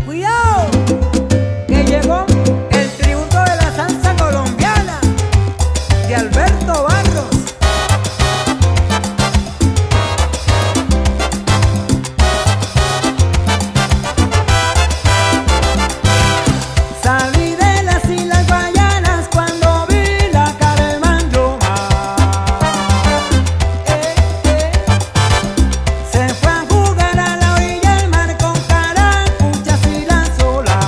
Cuidado, que llegó el tributo de la salsa colombiana de Alberto Barros. Salí de las Islas Guayanas cuando vi la cara del Manjomar. Se fue a jugar a la orilla del mar con caracuchas y la sola.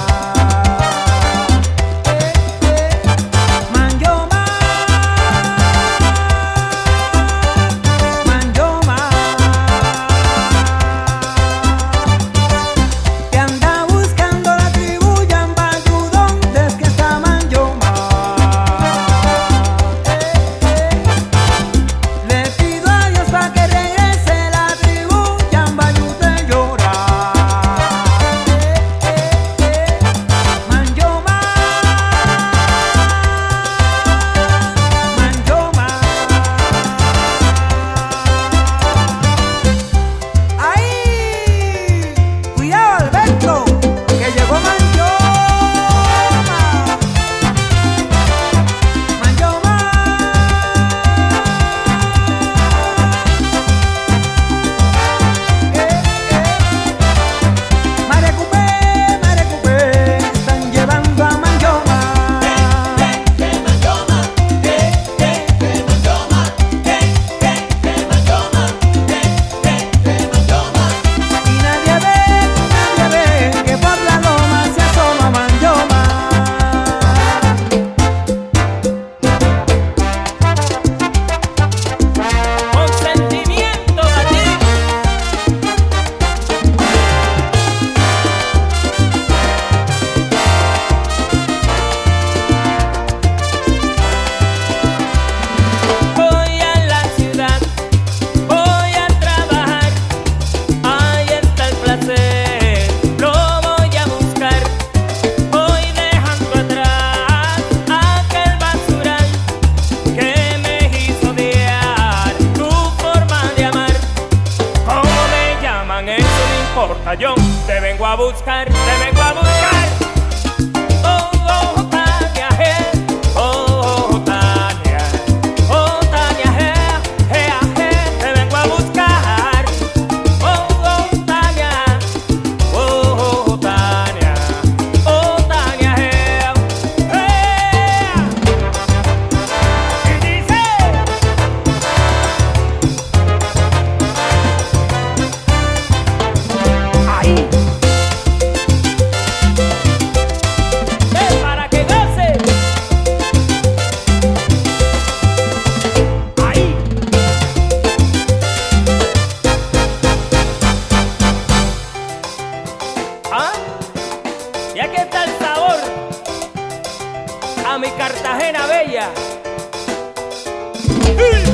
Manjomar, Manjomar, te anda buscando la tribu Yambayú, ¿dónde es que está Manjomar? Le pido a Dios pa' que regrese la tribu Yambayú de llorar. Manjomar, Manjomar. ¡Ay! Cuidado, Alberto, que llegó Manjomar. Manjomar. Marecupé, están llevando a Manjomar. Y nadie ve que por la loma se asoma Manjomar. Con sentimiento a ti. Voy a la ciudad, voy a trabajar. Ahí está el placer, lo voy a buscar. Voy dejando atrás aquel basural que me hizo odiar tu forma de amar. ¿Cómo me llaman? Eso no importa, yo te vengo a buscar, te vengo a buscar. Oh, oh, Tania, oh, Tania, oh, Tania, te vengo a buscar. Oh, oh, Tania, oh, Tania, oh, Tania, y dice. Ahí. Para que goce. Ahí. Ah, y aquí está el sabor a mi Cartagena bella.